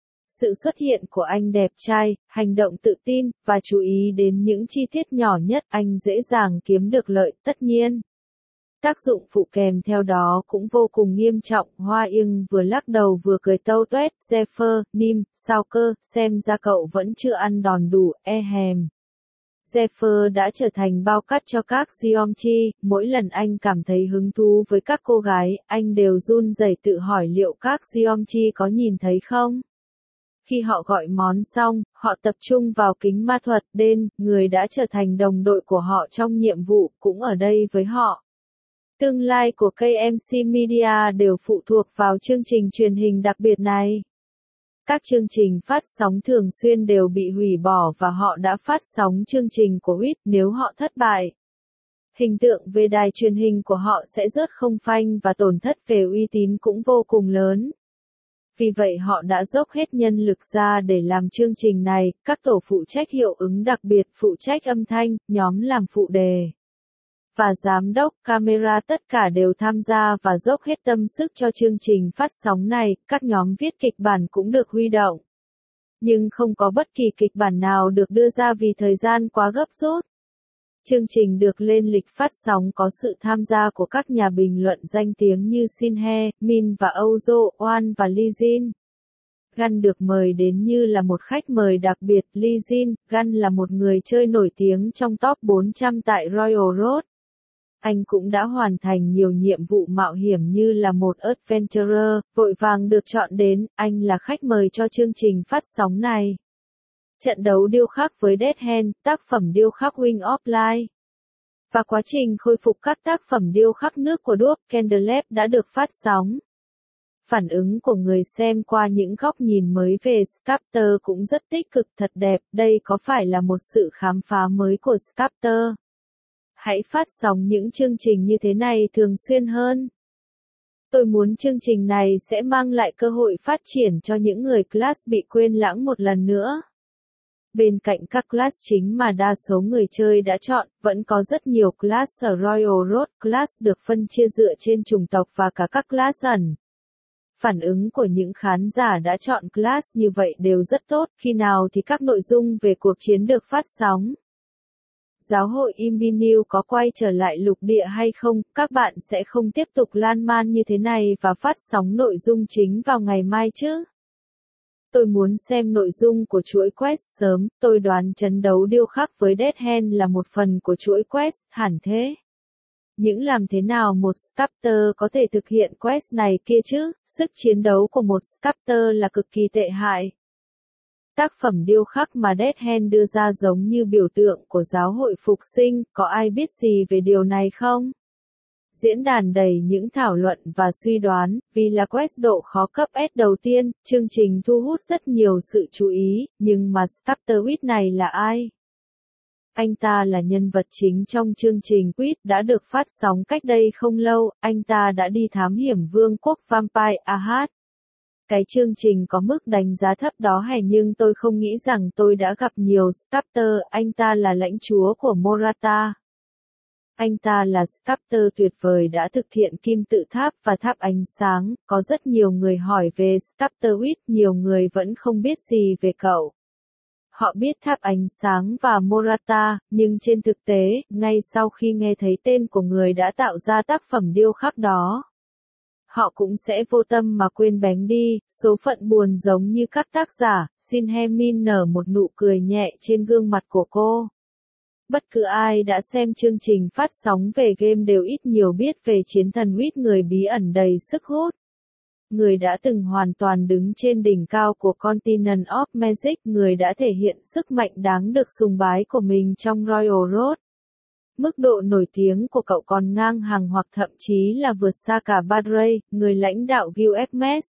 Sự xuất hiện của anh đẹp trai, hành động tự tin, và chú ý đến những chi tiết nhỏ nhất, anh dễ dàng kiếm được lợi, tất nhiên. Tác dụng phụ kèm theo đó cũng vô cùng nghiêm trọng, Hoa Yên vừa lắc đầu vừa cười tâu tuét, Zephyr, Nim, sao cơ, xem ra cậu vẫn chưa ăn đòn đủ, e hèm. Zephyr đã trở thành bao cát cho các Geomchi, mỗi lần anh cảm thấy hứng thú với các cô gái, anh đều run rẩy tự hỏi liệu các Geomchi có nhìn thấy không? Khi họ gọi món xong, họ tập trung vào kính ma thuật, Den, người đã trở thành đồng đội của họ trong nhiệm vụ, cũng ở đây với họ. Tương lai của ca em xê Media đều phụ thuộc vào chương trình truyền hình đặc biệt này. Các chương trình phát sóng thường xuyên đều bị hủy bỏ và họ đã phát sóng chương trình của Whit nếu họ thất bại. Hình tượng về đài truyền hình của họ sẽ rớt không phanh và tổn thất về uy tín cũng vô cùng lớn. Vì vậy họ đã dốc hết nhân lực ra để làm chương trình này, các tổ phụ trách hiệu ứng đặc biệt, phụ trách âm thanh, nhóm làm phụ đề. Và giám đốc camera tất cả đều tham gia và dốc hết tâm sức cho chương trình phát sóng này, các nhóm viết kịch bản cũng được huy động. Nhưng không có bất kỳ kịch bản nào được đưa ra vì thời gian quá gấp rút. Chương trình được lên lịch phát sóng có sự tham gia của các nhà bình luận danh tiếng như Shinhe, Min và Ouzo, Oan và Lee Jin. Gun được mời đến như là một khách mời đặc biệt, Lee Jin, Gun là một người chơi nổi tiếng trong top bốn trăm tại Royal Road. Anh cũng đã hoàn thành nhiều nhiệm vụ mạo hiểm như là một adventurer, vội vàng được chọn đến, anh là khách mời cho chương trình phát sóng này. Trận đấu điêu khắc với Dead Hand, tác phẩm điêu khắc Wing of Light. Và quá trình khôi phục các tác phẩm điêu khắc nước của Dwarf Candlelight đã được phát sóng. Phản ứng của người xem qua những góc nhìn mới về Sculptor cũng rất tích cực, thật đẹp, đây có phải là một sự khám phá mới của Sculptor? Hãy phát sóng những chương trình như thế này thường xuyên hơn. Tôi muốn chương trình này sẽ mang lại cơ hội phát triển cho những người class bị quên lãng một lần nữa. Bên cạnh các class chính mà đa số người chơi đã chọn, vẫn có rất nhiều class ở Royal Road Class được phân chia dựa trên chủng tộc và cả các class ẩn. Phản ứng của những khán giả đã chọn class như vậy đều rất tốt, khi nào thì các nội dung về cuộc chiến được phát sóng. Giáo hội Imbinew có quay trở lại lục địa hay không, các bạn sẽ không tiếp tục lan man như thế này và phát sóng nội dung chính vào ngày mai chứ? Tôi muốn xem nội dung của chuỗi quest sớm, tôi đoán trận đấu điêu khắc với Dead Hand là một phần của chuỗi quest, hẳn thế. Những làm thế nào một sculptor có thể thực hiện quest này kia chứ, sức chiến đấu của một sculptor là cực kỳ tệ hại. Tác phẩm điêu khắc mà Dead Hand đưa ra giống như biểu tượng của giáo hội phục sinh, có ai biết gì về điều này không? Diễn đàn đầy những thảo luận và suy đoán, vì là quest độ khó cấp S đầu tiên, chương trình thu hút rất nhiều sự chú ý, nhưng mà Sculptor Wit này là ai? Anh ta là nhân vật chính trong chương trình Wit đã được phát sóng cách đây không lâu, anh ta đã đi thám hiểm vương quốc Vampire Ahad. Cái chương trình có mức đánh giá thấp đó hay nhưng tôi không nghĩ rằng tôi đã gặp nhiều Sculptor, anh ta là lãnh chúa của Morata. Anh ta là sculptor tuyệt vời đã thực hiện kim tự tháp và tháp ánh sáng, có rất nhiều người hỏi về Sculptor Wit, nhiều người vẫn không biết gì về cậu. Họ biết tháp ánh sáng và Morata, nhưng trên thực tế, ngay sau khi nghe thấy tên của người đã tạo ra tác phẩm điêu khắc đó, họ cũng sẽ vô tâm mà quên bén đi, số phận buồn giống như các tác giả, Xin Hemin nở một nụ cười nhẹ trên gương mặt của cô. Bất cứ ai đã xem chương trình phát sóng về game đều ít nhiều biết về chiến thần Wit, người bí ẩn đầy sức hút. Người đã từng hoàn toàn đứng trên đỉnh cao của Continent of Magic, người đã thể hiện sức mạnh đáng được sùng bái của mình trong Royal Road. Mức độ nổi tiếng của cậu còn ngang hàng hoặc thậm chí là vượt xa cả Badray, người lãnh đạo Guild Hermes.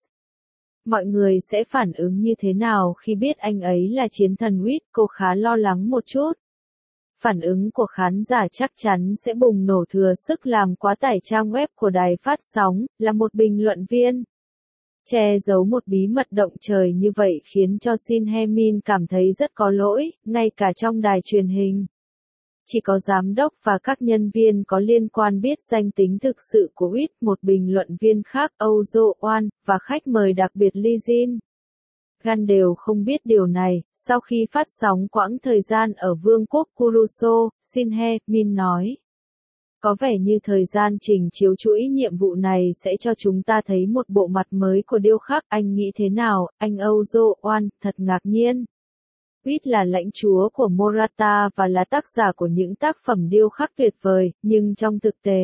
Mọi người sẽ phản ứng như thế nào khi biết anh ấy là chiến thần Wit? Cô khá lo lắng một chút. Phản ứng của khán giả chắc chắn sẽ bùng nổ thừa sức làm quá tải trang web của đài phát sóng, là một bình luận viên. Che giấu một bí mật động trời như vậy khiến cho Xin Hemin cảm thấy rất có lỗi, ngay cả trong đài truyền hình. Chỉ có giám đốc và các nhân viên có liên quan biết danh tính thực sự của Wit, một bình luận viên khác, Ozo One, và khách mời đặc biệt Lee Jin Gan đều không biết điều này. Sau khi phát sóng quãng thời gian ở Vương quốc Kuruso, Xin Hemin nói. Có vẻ như thời gian trình chiếu chuỗi nhiệm vụ này sẽ cho chúng ta thấy một bộ mặt mới của điêu khắc. Anh nghĩ thế nào, anh Ozo One? Thật ngạc nhiên. Wit là lãnh chúa của Morata và là tác giả của những tác phẩm điêu khắc tuyệt vời, nhưng trong thực tế,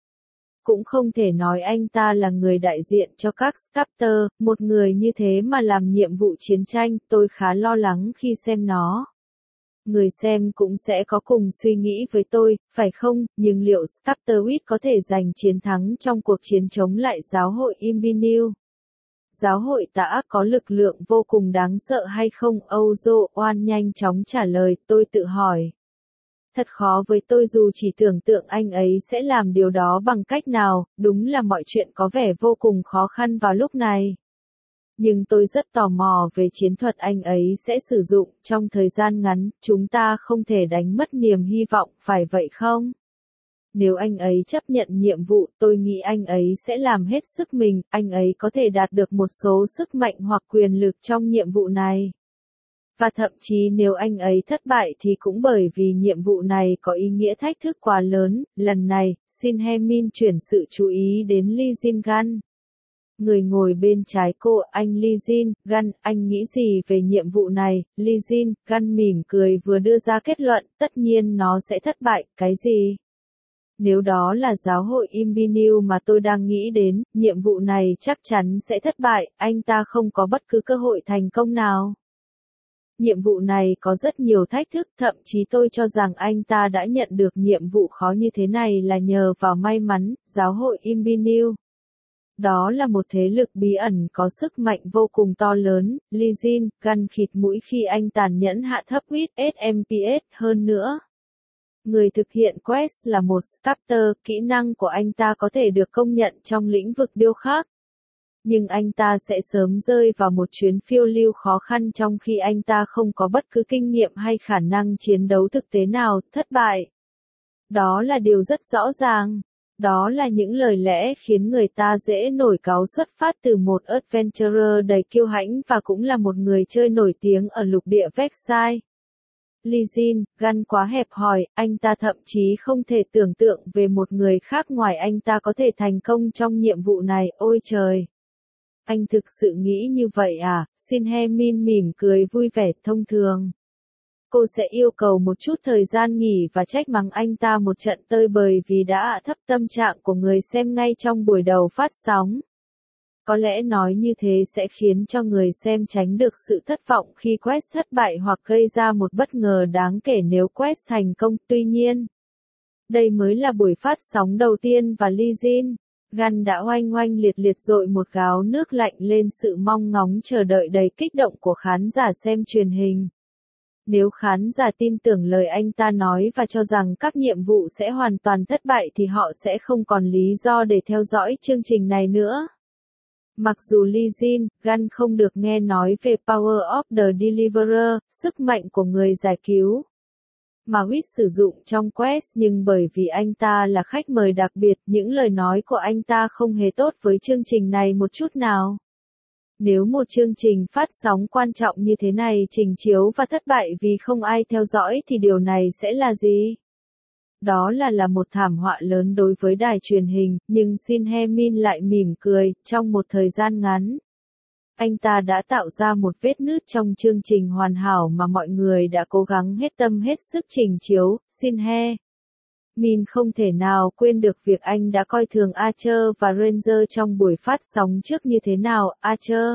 cũng không thể nói anh ta là người đại diện cho các sculptor, một người như thế mà làm nhiệm vụ chiến tranh, tôi khá lo lắng khi xem nó. Người xem cũng sẽ có cùng suy nghĩ với tôi, phải không, nhưng liệu Sculptor Wit có thể giành chiến thắng trong cuộc chiến chống lại giáo hội Imbinew? Giáo hội tà ác có lực lượng vô cùng đáng sợ hay không? Ozo One nhanh chóng trả lời, tôi tự hỏi. Thật khó với tôi dù chỉ tưởng tượng anh ấy sẽ làm điều đó bằng cách nào, đúng là mọi chuyện có vẻ vô cùng khó khăn vào lúc này. Nhưng tôi rất tò mò về chiến thuật anh ấy sẽ sử dụng, trong thời gian ngắn, chúng ta không thể đánh mất niềm hy vọng, phải vậy không? Nếu anh ấy chấp nhận nhiệm vụ, tôi nghĩ anh ấy sẽ làm hết sức mình, anh ấy có thể đạt được một số sức mạnh hoặc quyền lực trong nhiệm vụ này. Và thậm chí nếu anh ấy thất bại thì cũng bởi vì nhiệm vụ này có ý nghĩa thách thức quá lớn. Lần này, Xin Hemin chuyển sự chú ý đến Lee Jin Gan. Người ngồi bên trái cô, anh Lee Jin Gan, anh nghĩ gì về nhiệm vụ này? Lee Jin Gan mỉm cười vừa đưa ra kết luận, tất nhiên nó sẽ thất bại, cái gì? Nếu đó là giáo hội Imbinew mà tôi đang nghĩ đến, nhiệm vụ này chắc chắn sẽ thất bại, anh ta không có bất cứ cơ hội thành công nào. Nhiệm vụ này có rất nhiều thách thức, thậm chí tôi cho rằng anh ta đã nhận được nhiệm vụ khó như thế này là nhờ vào may mắn, giáo hội Imbinew. Đó là một thế lực bí ẩn có sức mạnh vô cùng to lớn, Lee Jin Gan khịt mũi khi anh tàn nhẫn hạ thấp Wit ét em pê ét hơn nữa. Người thực hiện quest là một sculptor, kỹ năng của anh ta có thể được công nhận trong lĩnh vực điêu khắc. Nhưng anh ta sẽ sớm rơi vào một chuyến phiêu lưu khó khăn trong khi anh ta không có bất cứ kinh nghiệm hay khả năng chiến đấu thực tế nào, thất bại. Đó là điều rất rõ ràng. Đó là những lời lẽ khiến người ta dễ nổi cáu xuất phát từ một adventurer đầy kiêu hãnh và cũng là một người chơi nổi tiếng ở lục địa Vexai. Lee Jin, Gun quá hẹp hòi, anh ta thậm chí không thể tưởng tượng về một người khác ngoài anh ta có thể thành công trong nhiệm vụ này, ôi trời! Anh thực sự nghĩ như vậy à? Shin Hye Min mỉm cười vui vẻ thông thường. Cô sẽ yêu cầu một chút thời gian nghỉ và trách mắng anh ta một trận tơi bời vì đã hạ thấp tâm trạng của người xem ngay trong buổi đầu phát sóng. Có lẽ nói như thế sẽ khiến cho người xem tránh được sự thất vọng khi quest thất bại hoặc gây ra một bất ngờ đáng kể nếu quest thành công. Tuy nhiên, đây mới là buổi phát sóng đầu tiên và Lee Jin Gun đã oanh oanh liệt liệt dội một gáo nước lạnh lên sự mong ngóng chờ đợi đầy kích động của khán giả xem truyền hình. Nếu khán giả tin tưởng lời anh ta nói và cho rằng các nhiệm vụ sẽ hoàn toàn thất bại thì họ sẽ không còn lý do để theo dõi chương trình này nữa. Mặc dù Lee Jin Gun không được nghe nói về Power of the Deliverer, sức mạnh của người giải cứu, mà Witt sử dụng trong quest, nhưng bởi vì anh ta là khách mời đặc biệt, những lời nói của anh ta không hề tốt với chương trình này một chút nào. Nếu một chương trình phát sóng quan trọng như thế này trình chiếu và thất bại vì không ai theo dõi thì điều này sẽ là gì? Đó là là một thảm họa lớn đối với đài truyền hình, nhưng Shin Hye Min lại mỉm cười, trong một thời gian ngắn. Anh ta đã tạo ra một vết nứt trong chương trình hoàn hảo mà mọi người đã cố gắng hết tâm hết sức trình chiếu. Shin Hye Min không thể nào quên được việc anh đã coi thường Archer và Ranger trong buổi phát sóng trước như thế nào. Archer,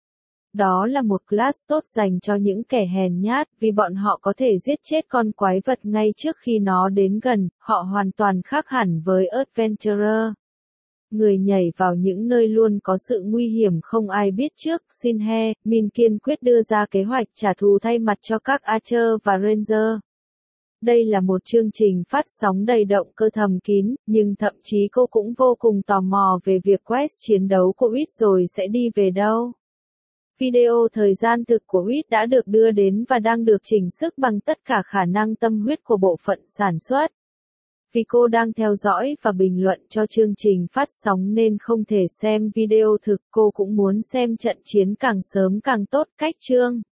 đó là một class tốt dành cho những kẻ hèn nhát vì bọn họ có thể giết chết con quái vật ngay trước khi nó đến gần, họ hoàn toàn khác hẳn với Adventurer. Người nhảy vào những nơi luôn có sự nguy hiểm không ai biết trước. Shin Hye Min kiên quyết đưa ra kế hoạch trả thù thay mặt cho các Archer và Ranger. Đây là một chương trình phát sóng đầy động cơ thầm kín, nhưng thậm chí cô cũng vô cùng tò mò về việc quest chiến đấu của Witt rồi sẽ đi về đâu. Video thời gian thực của Witt đã được đưa đến và đang được chỉnh sức bằng tất cả khả năng tâm huyết của bộ phận sản xuất. Vì cô đang theo dõi và bình luận cho chương trình phát sóng nên không thể xem video thực, cô cũng muốn xem trận chiến càng sớm càng tốt. Cách chương